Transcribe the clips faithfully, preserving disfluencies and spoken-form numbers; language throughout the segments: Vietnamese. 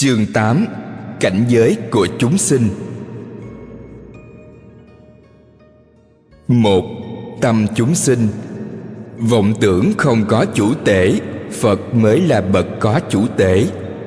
Chương tám. Cảnh giới của chúng sinh. Một. Tâm chúng sinh. Vọng tưởng không có chủ tể, Phật mới là bậc có chủ tể.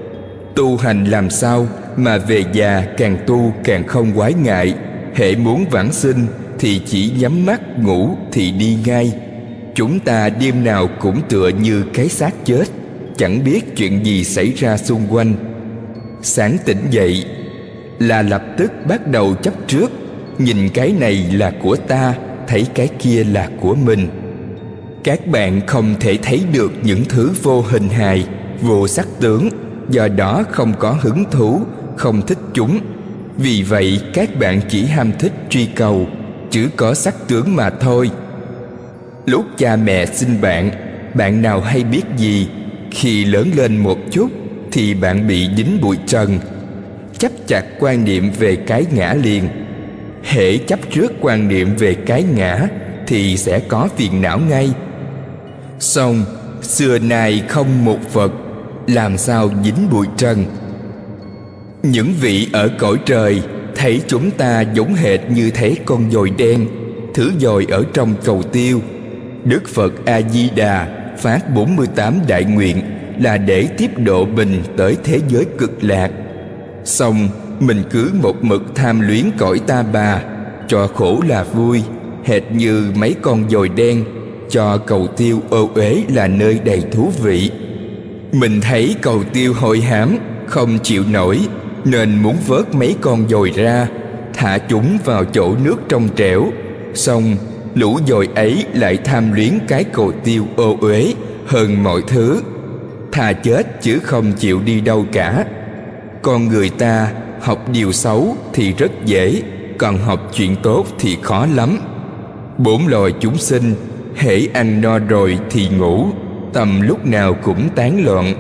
Tu hành làm sao mà về già càng tu càng không quái ngại. Hễ muốn vãng sinh thì chỉ nhắm mắt ngủ thì đi ngay. Chúng ta đêm nào cũng tựa như cái xác chết, chẳng biết chuyện gì xảy ra xung quanh. Sáng tỉnh dậy là lập tức bắt đầu chấp trước, nhìn cái này là của ta, thấy cái kia là của mình. Các bạn không thể thấy được những thứ vô hình hài, vô sắc tướng, do đó không có hứng thú, không thích chúng. Vì vậy các bạn chỉ ham thích truy cầu, chỉ có sắc tướng mà thôi. Lúc cha mẹ sinh bạn, bạn nào hay biết gì, khi lớn lên một chút thì bạn bị dính bụi trần, chấp chặt quan niệm về cái ngã liền. Hễ chấp trước quan niệm về cái ngã thì sẽ có phiền não ngay. Song xưa nay không một Phật, làm sao dính bụi trần. Những vị ở cõi trời thấy chúng ta giống hệt như thấy con dồi đen, thứ dồi ở trong cầu tiêu. Đức Phật A-di-đà phát bốn mươi tám đại nguyện là để tiếp độ mình tới thế giới cực lạc. Xong mình cứ một mực tham luyến cõi ta bà, cho khổ là vui, hệt như mấy con dồi đen, cho cầu tiêu ô uế là nơi đầy thú vị. Mình thấy cầu tiêu hôi hám, không chịu nổi, nên muốn vớt mấy con dồi ra, thả chúng vào chỗ nước trong trẻo. Xong lũ dồi ấy lại tham luyến cái cầu tiêu ô uế hơn mọi thứ, thà chết chứ không chịu đi đâu cả. Con người ta học điều xấu thì rất dễ, còn học chuyện tốt thì khó lắm. Bốn loài chúng sinh, hễ ăn no rồi thì ngủ, tâm lúc nào cũng tán loạn.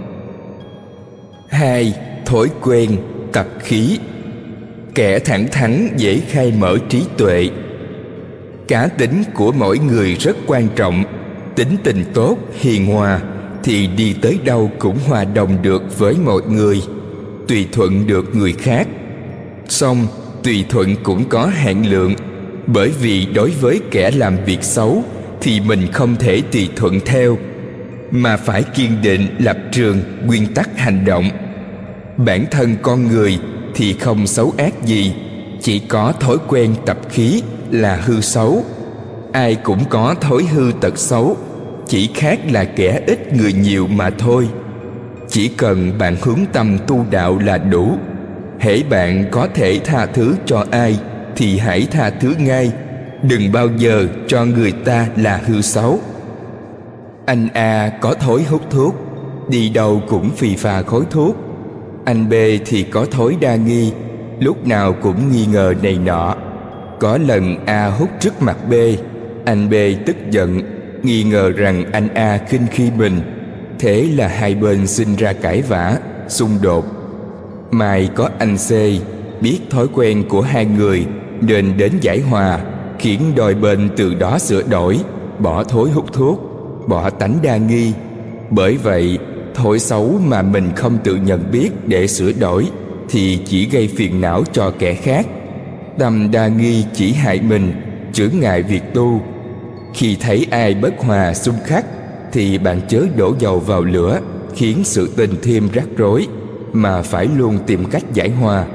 Hai. Thói quen, tập khí. Kẻ thẳng thắn dễ khai mở trí tuệ. Cá tính của mỗi người rất quan trọng. Tính tình tốt, hiền hòa thì đi tới đâu cũng hòa đồng được với mọi người, tùy thuận được người khác. Song tùy thuận cũng có hạn lượng, bởi vì đối với kẻ làm việc xấu thì mình không thể tùy thuận theo, mà phải kiên định lập trường, nguyên tắc hành động. Bản thân con người thì không xấu ác gì, chỉ có thói quen tập khí là hư xấu. Ai cũng có thói hư tật xấu, chỉ khác là kẻ ít người nhiều mà thôi. Chỉ cần bạn hướng tâm tu đạo là đủ. Hễ bạn có thể tha thứ cho ai thì hãy tha thứ ngay, đừng bao giờ cho người ta là hư xấu. Anh A có thói hút thuốc, đi đâu cũng phì phà khói thuốc. Anh B thì có thói đa nghi, lúc nào cũng nghi ngờ này nọ. Có lần A hút trước mặt B, anh B tức giận, nghi ngờ rằng anh A khinh khi mình. Thế là hai bên sinh ra cãi vã, xung đột. Mai có anh C biết thói quen của hai người nên đến giải hòa, khiến đôi bên từ đó sửa đổi, bỏ thói hút thuốc, bỏ tánh đa nghi. Bởi vậy thói xấu mà mình không tự nhận biết để sửa đổi thì chỉ gây phiền não cho kẻ khác. Tâm đa nghi chỉ hại mình, chướng ngại việc tu. Khi thấy ai bất hòa xung khắc thì bạn chớ đổ dầu vào lửa, khiến sự tình thêm rắc rối, mà phải luôn tìm cách giải hòa.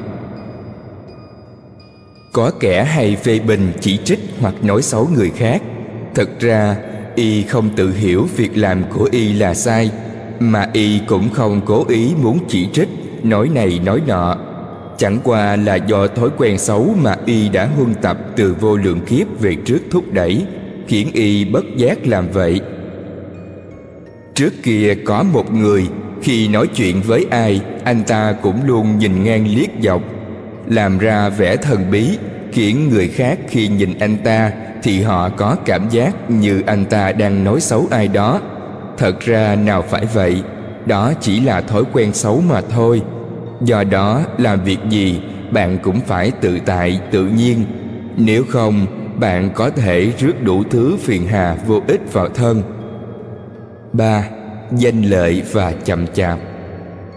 Có kẻ hay phê bình, chỉ trích hoặc nói xấu người khác. Thật ra y không tự hiểu việc làm của y là sai, mà y cũng không cố ý muốn chỉ trích, nói này nói nọ. Chẳng qua là do thói quen xấu mà y đã huân tập từ vô lượng kiếp về trước thúc đẩy, khiến y bất giác làm vậy. Trước kia có một người, khi nói chuyện với ai, anh ta cũng luôn nhìn ngang liếc dọc, làm ra vẻ thần bí, khiến người khác khi nhìn anh ta thì họ có cảm giác như anh ta đang nói xấu ai đó. Thật ra nào phải vậy, đó chỉ là thói quen xấu mà thôi. Do đó làm việc gì bạn cũng phải tự tại, tự nhiên. Nếu không, bạn có thể rước đủ thứ phiền hà vô ích vào thân. Ba. Danh lợi và chậm chạp.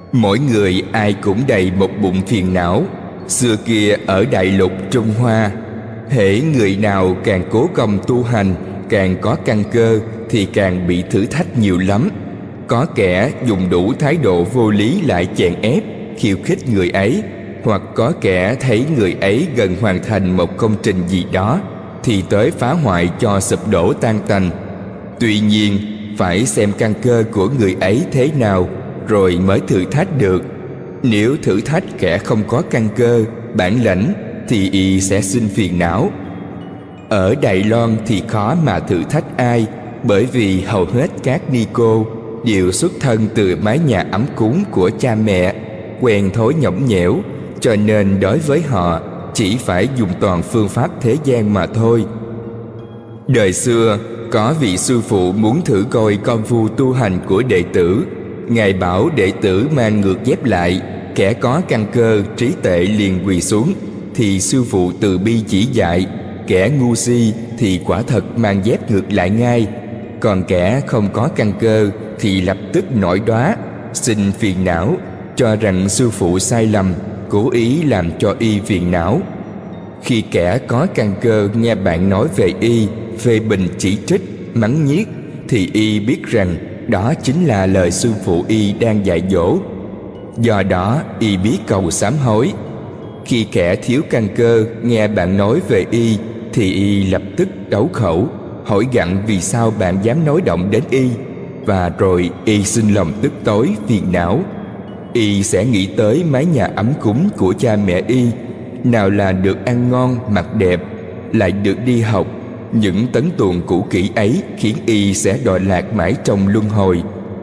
Mỗi người ai cũng đầy một bụng phiền não. Xưa kia ở Đại Lục Trung Hoa, hễ người nào càng cố công tu hành, càng có căn cơ, thì càng bị thử thách nhiều lắm. Có kẻ dùng đủ thái độ vô lý lại chèn ép, khiêu khích người ấy, hoặc có kẻ thấy người ấy gần hoàn thành một công trình gì đó thì tới phá hoại cho sụp đổ tan tành. Tuy nhiên, phải xem căn cơ của người ấy thế nào rồi mới thử thách được. Nếu thử thách kẻ không có căn cơ, bản lãnh, thì y sẽ sinh phiền não. Ở Đài Loan thì khó mà thử thách ai, bởi vì hầu hết các ni cô đều xuất thân từ mái nhà ấm cúng của cha mẹ, quen thói nhõng nhẽo, cho nên đối với họ chỉ phải dùng toàn phương pháp thế gian mà thôi. Đời xưa có vị sư phụ muốn thử coi công phu tu hành của đệ tử. Ngài bảo đệ tử mang ngược dép lại, kẻ có căn cơ trí tuệ liền quỳ xuống, thì sư phụ từ bi chỉ dạy. Kẻ ngu si thì quả thật mang dép ngược lại ngay, còn kẻ không có căn cơ thì lập tức nổi đóa, sinh phiền não, cho rằng sư phụ sai lầm, cố ý làm cho y phiền não. Khi kẻ có căn cơ nghe bạn nói về y, phê bình chỉ trích, mắng nhiếc, thì y biết rằng đó chính là lời sư phụ y đang dạy dỗ. Do đó y biết cầu sám hối. Khi kẻ thiếu căn cơ nghe bạn nói về y, thì y lập tức đấu khẩu, hỏi gặng vì sao bạn dám nói động đến y, và rồi y sinh lòng tức tối, phiền não. Y sẽ nghĩ tới mái nhà ấm cúng của cha mẹ y, nào là được ăn ngon mặc đẹp, lại được đi học. Những tấn tuồng cũ kỹ ấy khiến y sẽ đọa lạc mãi trong luân hồi.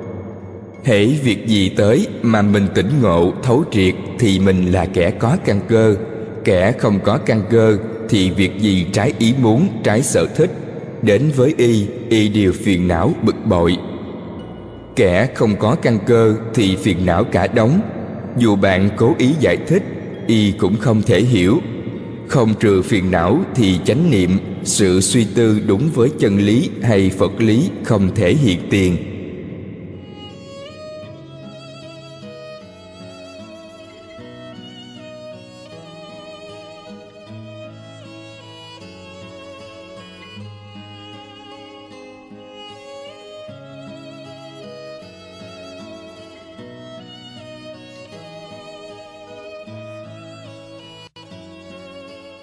Hễ việc gì tới mà mình tỉnh ngộ thấu triệt thì mình là kẻ có căn cơ. Kẻ không có căn cơ thì việc gì trái ý muốn, trái sở thích đến với y, y đều phiền não bực bội. Kẻ không có căn cơ thì phiền não cả đống. Dù bạn cố ý giải thích, y cũng không thể hiểu. Không trừ phiền não thì chánh niệm, sự suy tư đúng với chân lý hay Phật lý không thể hiện tiền.